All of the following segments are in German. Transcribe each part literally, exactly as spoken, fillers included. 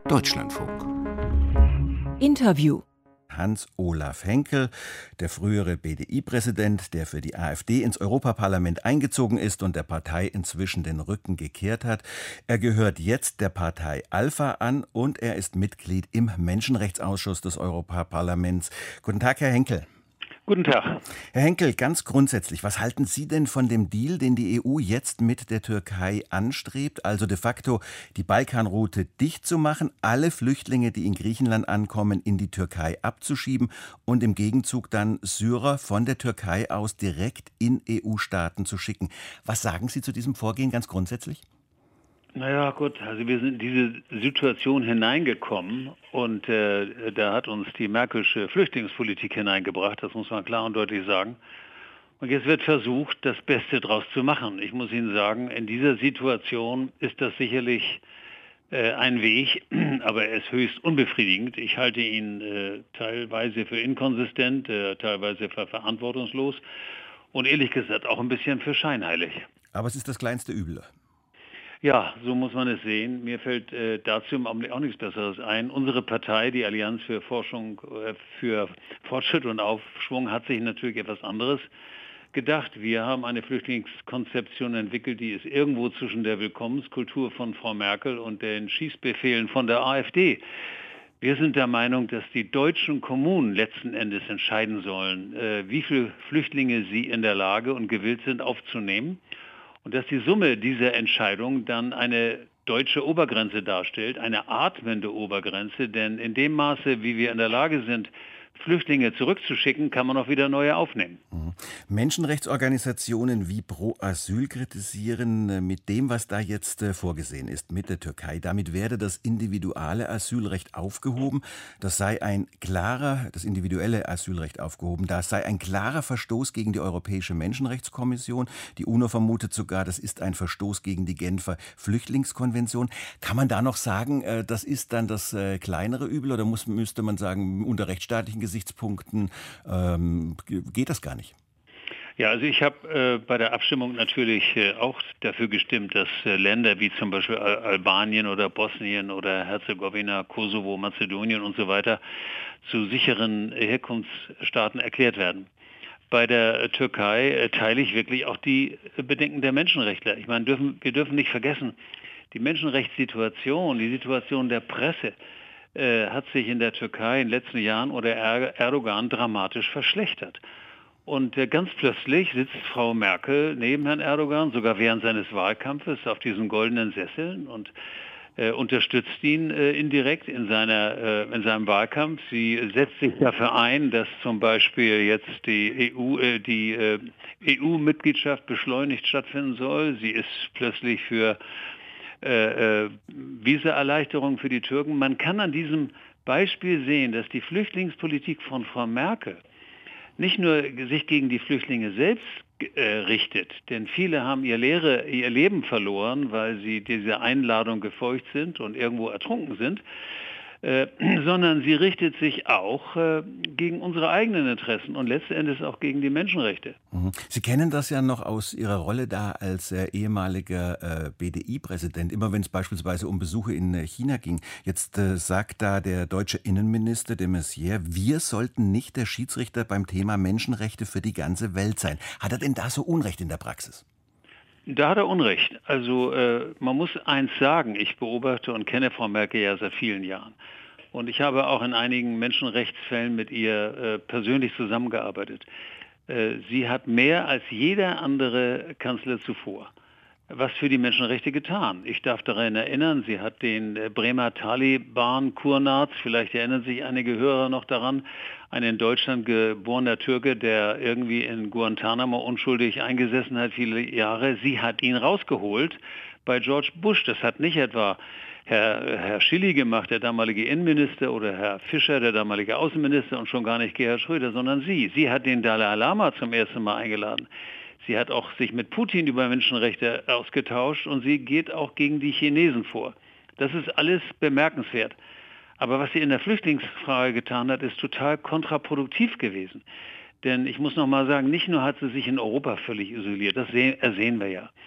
Deutschlandfunk. Interview. Hans-Olaf Henkel, der frühere B D I-Präsident, der für die AfD ins Europaparlament eingezogen ist und der Partei inzwischen den Rücken gekehrt hat. Er gehört jetzt der Partei Alpha an und er ist Mitglied im Menschenrechtsausschuss des Europaparlaments. Guten Tag, Herr Henkel. Guten Tag. Herr Henkel, ganz grundsätzlich, was halten Sie denn von dem Deal, den die E U jetzt mit der Türkei anstrebt, also de facto die Balkanroute dicht zu machen, alle Flüchtlinge, die in Griechenland ankommen, in die Türkei abzuschieben und im Gegenzug dann Syrer von der Türkei aus direkt in E U-Staaten zu schicken? Was sagen Sie zu diesem Vorgehen ganz grundsätzlich? Naja, gut, also wir sind in diese Situation hineingekommen und äh, da hat uns die Merkelsche Flüchtlingspolitik hineingebracht, das muss man klar und deutlich sagen. Und jetzt wird versucht, das Beste draus zu machen. Ich muss Ihnen sagen, in dieser Situation ist das sicherlich äh, ein Weg, aber er ist höchst unbefriedigend. Ich halte ihn äh, teilweise für inkonsistent, äh, teilweise für verantwortungslos und ehrlich gesagt auch ein bisschen für scheinheilig. Aber es ist das kleinste Übel. Ja, so muss man es sehen. Mir fällt äh, dazu im Augenblick auch nichts Besseres ein. Unsere Partei, die Allianz für Forschung, äh, für Fortschritt und Aufschwung, hat sich natürlich etwas anderes gedacht. Wir haben eine Flüchtlingskonzeption entwickelt, die ist irgendwo zwischen der Willkommenskultur von Frau Merkel und den Schießbefehlen von der AfD. Wir sind der Meinung, dass die deutschen Kommunen letzten Endes entscheiden sollen, äh, wie viele Flüchtlinge sie in der Lage und gewillt sind aufzunehmen. Und dass die Summe dieser Entscheidung dann eine deutsche Obergrenze darstellt, eine atmende Obergrenze, denn in dem Maße, wie wir in der Lage sind, Flüchtlinge zurückzuschicken, kann man auch wieder neue aufnehmen. Mhm. Menschenrechtsorganisationen wie Pro Asyl kritisieren mit dem, was da jetzt vorgesehen ist mit der Türkei. Damit werde das individuelle Asylrecht aufgehoben. Das sei ein klarer, das individuelle Asylrecht aufgehoben. Das sei ein klarer Verstoß gegen die Europäische Menschenrechtskommission. Die UNO vermutet sogar, das ist ein Verstoß gegen die Genfer Flüchtlingskonvention. Kann man da noch sagen, das ist dann das kleinere Übel oder muss, müsste man sagen, unter rechtsstaatlichen Gesichtspunkten ähm, geht das gar nicht? Ja, also ich habe äh, bei der Abstimmung natürlich äh, auch dafür gestimmt, dass äh, Länder wie zum Beispiel Al- Albanien oder Bosnien oder Herzegowina, Kosovo, Mazedonien und so weiter zu sicheren äh, Herkunftsstaaten erklärt werden. Bei der äh, Türkei äh, teile ich wirklich auch die äh, Bedenken der Menschenrechtler. Ich meine, dürfen, wir dürfen nicht vergessen, die Menschenrechtssituation, die Situation der Presse, hat sich in der Türkei in den letzten Jahren unter Erdogan dramatisch verschlechtert. Und ganz plötzlich sitzt Frau Merkel neben Herrn Erdogan, sogar während seines Wahlkampfes, auf diesen goldenen Sesseln und äh, unterstützt ihn äh, indirekt in, seiner, äh, in seinem Wahlkampf. Sie setzt sich dafür ein, dass zum Beispiel jetzt die E U, äh, die äh, E U-Mitgliedschaft beschleunigt stattfinden soll. Sie ist plötzlich für Äh, äh, Visaerleichterung für die Türken. Man kann an diesem Beispiel sehen, dass die Flüchtlingspolitik von Frau Merkel nicht nur sich gegen die Flüchtlinge selbst äh, richtet, denn viele haben ihr, Lehre, ihr Leben verloren, weil sie dieser Einladung gefolgt sind und irgendwo ertrunken sind, äh, sondern sie richtet sich auch äh, gegen unsere eigenen Interessen und letzten Endes auch gegen die Menschenrechte. Mhm. Sie kennen das ja noch aus Ihrer Rolle da als äh, ehemaliger äh, B D I-Präsident, immer wenn es beispielsweise um Besuche in äh, China ging. Jetzt äh, sagt da der deutsche Innenminister de Maizière, wir sollten nicht der Schiedsrichter beim Thema Menschenrechte für die ganze Welt sein. Hat er denn da so Unrecht in der Praxis? Da hat er Unrecht. Also äh, man muss eins sagen, ich beobachte und kenne Frau Merkel ja seit vielen Jahren. Und ich habe auch in einigen Menschenrechtsfällen mit ihr äh, persönlich zusammengearbeitet. Äh, sie hat mehr als jeder andere Kanzler zuvor was für die Menschenrechte getan. Ich darf daran erinnern, sie hat den äh, Bremer Taliban-Kurnaz, vielleicht erinnern sich einige Hörer noch daran, ein in Deutschland geborener Türke, der irgendwie in Guantanamo unschuldig eingesessen hat, viele Jahre. Sie hat ihn rausgeholt bei George Bush. Das hat nicht etwa Herr, Herr Schilly gemacht, der damalige Innenminister, oder Herr Fischer, der damalige Außenminister, und schon gar nicht Gerhard Schröder, sondern sie. Sie hat den Dalai Lama zum ersten Mal eingeladen. Sie hat auch sich mit Putin über Menschenrechte ausgetauscht und sie geht auch gegen die Chinesen vor. Das ist alles bemerkenswert. Aber was sie in der Flüchtlingsfrage getan hat, ist total kontraproduktiv gewesen. Denn ich muss noch mal sagen, nicht nur hat sie sich in Europa völlig isoliert, das sehen, ersehen wir ja,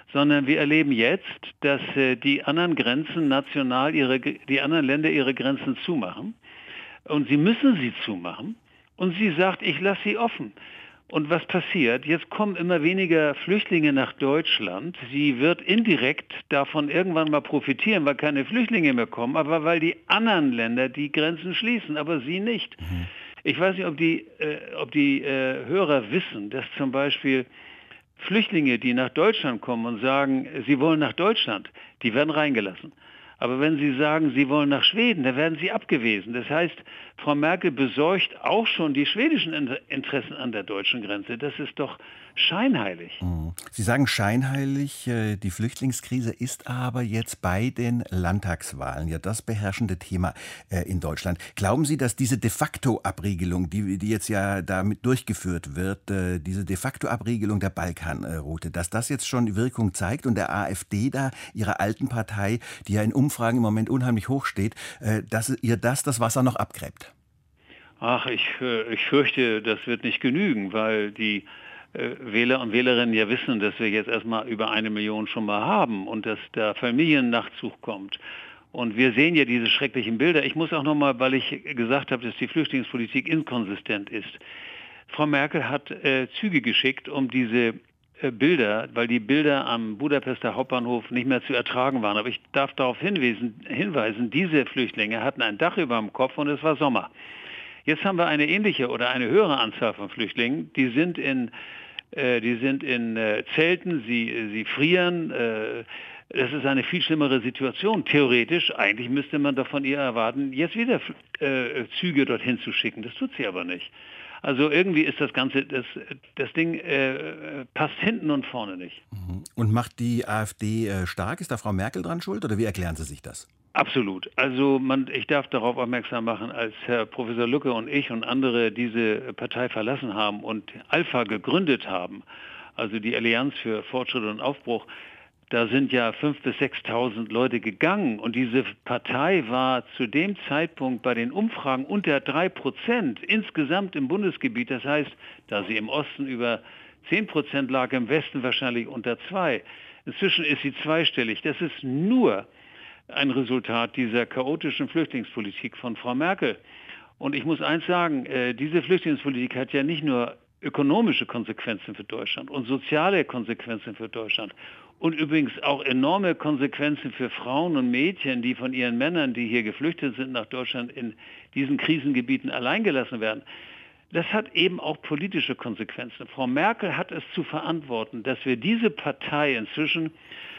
sondern wir erleben jetzt, dass äh, die anderen Grenzen national, ihre, die anderen Länder ihre Grenzen zumachen. Und sie müssen sie zumachen. Und sie sagt, ich lasse sie offen. Und was passiert? Jetzt kommen immer weniger Flüchtlinge nach Deutschland. Sie wird indirekt davon irgendwann mal profitieren, weil keine Flüchtlinge mehr kommen, aber weil die anderen Länder die Grenzen schließen, aber sie nicht. Mhm. Ich weiß nicht, ob die, äh, ob die äh, Hörer wissen, dass zum Beispiel Flüchtlinge, die nach Deutschland kommen und sagen, sie wollen nach Deutschland, die werden reingelassen. Aber wenn sie sagen, sie wollen nach Schweden, dann werden sie abgewiesen. Das heißt, Frau Merkel besorgt auch schon die schwedischen Interessen an der deutschen Grenze. Das ist doch scheinheilig. Sie sagen scheinheilig, die Flüchtlingskrise ist aber jetzt bei den Landtagswahlen ja das beherrschende Thema in Deutschland. Glauben Sie, dass diese de facto Abriegelung, die, die jetzt ja damit durchgeführt wird, diese de facto Abriegelung der Balkanroute, dass das jetzt schon Wirkung zeigt und der AfD da, ihrer alten Partei, die ja in Umfragen im Moment unheimlich hoch steht, dass ihr das das Wasser noch abgräbt? Ach, ich, ich fürchte, das wird nicht genügen, weil die Wähler und Wählerinnen ja wissen, dass wir jetzt erstmal über eine Million schon mal haben und dass da Familiennachzug kommt. Und wir sehen ja diese schrecklichen Bilder. Ich muss auch nochmal, weil ich gesagt habe, dass die Flüchtlingspolitik inkonsistent ist. Frau Merkel hat äh, Züge geschickt, um diese äh, Bilder, weil die Bilder am Budapester Hauptbahnhof nicht mehr zu ertragen waren. Aber ich darf darauf hinweisen, hinweisen, diese Flüchtlinge hatten ein Dach über dem Kopf und es war Sommer. Jetzt haben wir eine ähnliche oder eine höhere Anzahl von Flüchtlingen, die sind in Die sind in äh, Zelten, sie, sie frieren. Äh, das ist eine viel schlimmere Situation. Theoretisch, eigentlich müsste man doch von ihr erwarten, jetzt wieder äh, Züge dorthin zu schicken. Das tut sie aber nicht. Also irgendwie ist das Ganze, das, das Ding äh, passt hinten und vorne nicht. Und macht die AfD äh, stark? Ist da Frau Merkel dran schuld oder wie erklären Sie sich das? Absolut. Also man, ich darf darauf aufmerksam machen, als Herr Professor Lucke und ich und andere diese Partei verlassen haben und Alpha gegründet haben, also die Allianz für Fortschritt und Aufbruch, da sind ja fünftausend bis sechstausend Leute gegangen und diese Partei war zu dem Zeitpunkt bei den Umfragen unter drei Prozent insgesamt im Bundesgebiet. Das heißt, da sie im Osten über zehn Prozent lag, im Westen wahrscheinlich unter zwei. Inzwischen ist sie zweistellig. Das ist nur ein Resultat dieser chaotischen Flüchtlingspolitik von Frau Merkel. Und ich muss eins sagen, äh, diese Flüchtlingspolitik hat ja nicht nur ökonomische Konsequenzen für Deutschland und soziale Konsequenzen für Deutschland und übrigens auch enorme Konsequenzen für Frauen und Mädchen, die von ihren Männern, die hier geflüchtet sind nach Deutschland, in diesen Krisengebieten alleingelassen werden. Das hat eben auch politische Konsequenzen. Frau Merkel hat es zu verantworten, dass wir diese Partei inzwischen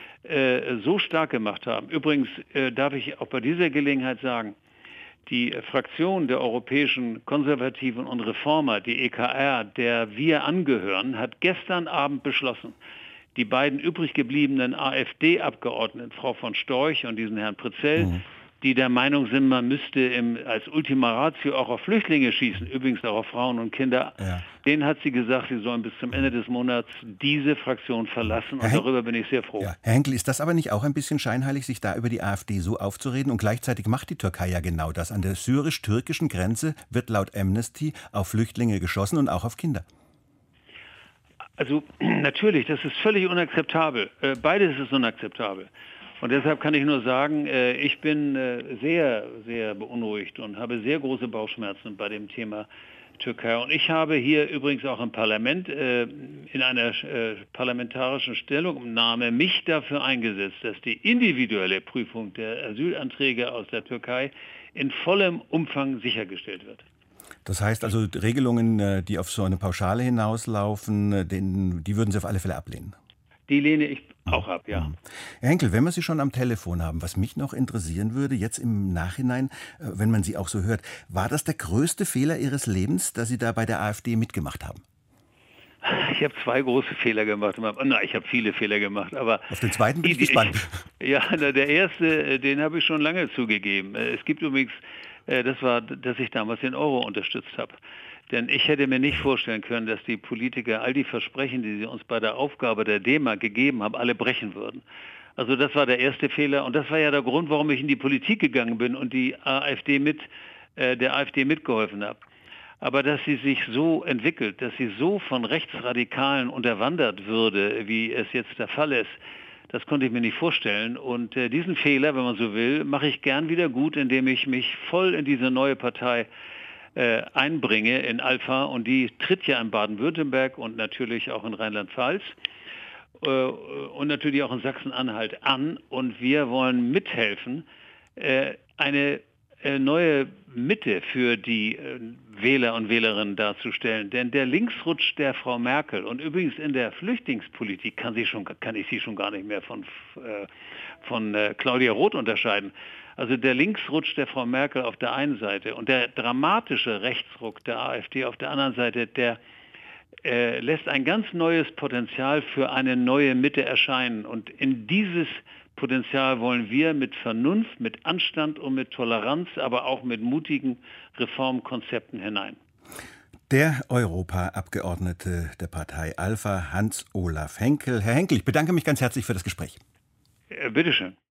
so stark gemacht haben. Übrigens äh, darf ich auch bei dieser Gelegenheit sagen, die äh, Fraktion der europäischen Konservativen und Reformer, die E K R, der wir angehören, hat gestern Abend beschlossen, die beiden übrig gebliebenen AfD-Abgeordneten, Frau von Storch und diesen Herrn Pritzell, mhm. die der Meinung sind, man müsste im, als Ultima Ratio auch auf Flüchtlinge schießen, übrigens auch auf Frauen und Kinder. Ja. Denen hat sie gesagt, sie sollen bis zum Ende des Monats diese Fraktion verlassen und darüber bin ich sehr froh. Ja. Herr Henkel, ist das aber nicht auch ein bisschen scheinheilig, sich da über die AfD so aufzureden? Und gleichzeitig macht die Türkei ja genau das. An der syrisch-türkischen Grenze wird laut Amnesty auf Flüchtlinge geschossen und auch auf Kinder. Also natürlich, das ist völlig unakzeptabel. Beides ist unakzeptabel. Und deshalb kann ich nur sagen, ich bin sehr, sehr beunruhigt und habe sehr große Bauchschmerzen bei dem Thema Türkei. Und ich habe hier übrigens auch im Parlament in einer parlamentarischen Stellungnahme mich dafür eingesetzt, dass die individuelle Prüfung der Asylanträge aus der Türkei in vollem Umfang sichergestellt wird. Das heißt also, Regelungen, die auf so eine Pauschale hinauslaufen, die würden Sie auf alle Fälle ablehnen? Die lehne ich auch ab, ja. Herr Henkel, wenn wir Sie schon am Telefon haben, was mich noch interessieren würde, jetzt im Nachhinein, wenn man Sie auch so hört, war das der größte Fehler Ihres Lebens, dass Sie da bei der AfD mitgemacht haben? Ich habe zwei große Fehler gemacht. Na, ich habe viele Fehler gemacht, aber... Auf den zweiten bin ich gespannt. Ich, ja, der erste, den habe ich schon lange zugegeben. Es gibt übrigens, das war, dass ich damals den Euro unterstützt habe. Denn ich hätte mir nicht vorstellen können, dass die Politiker all die Versprechen, die sie uns bei der Aufgabe der D-Mark gegeben haben, alle brechen würden. Also das war der erste Fehler und das war ja der Grund, warum ich in die Politik gegangen bin und die AfD mit, äh, der AfD mitgeholfen habe. Aber dass sie sich so entwickelt, dass sie so von Rechtsradikalen unterwandert würde, wie es jetzt der Fall ist, Das konnte ich mir nicht vorstellen. Und äh, diesen Fehler, wenn man so will, mache ich gern wieder gut, indem ich mich voll in diese neue Partei äh, einbringe, in Alpha. Und die tritt ja in Baden-Württemberg und natürlich auch in Rheinland-Pfalz äh, und natürlich auch in Sachsen-Anhalt an. Und wir wollen mithelfen, äh, eine äh, neue Mitte für die äh, Wähler und Wählerinnen darzustellen. Denn der Linksrutsch der Frau Merkel und übrigens in der Flüchtlingspolitik kann, sie schon, kann ich sie schon gar nicht mehr von, äh, von äh, Claudia Roth unterscheiden. Also der Linksrutsch der Frau Merkel auf der einen Seite und der dramatische Rechtsruck der AfD auf der anderen Seite, der äh, lässt ein ganz neues Potenzial für eine neue Mitte erscheinen. Und in dieses Potenzial wollen wir mit Vernunft, mit Anstand und mit Toleranz, aber auch mit mutigen Reformkonzepten hinein. Der Europaabgeordnete der Partei Alpha, Hans-Olaf Henkel. Herr Henkel, ich bedanke mich ganz herzlich für das Gespräch. Äh, bitteschön.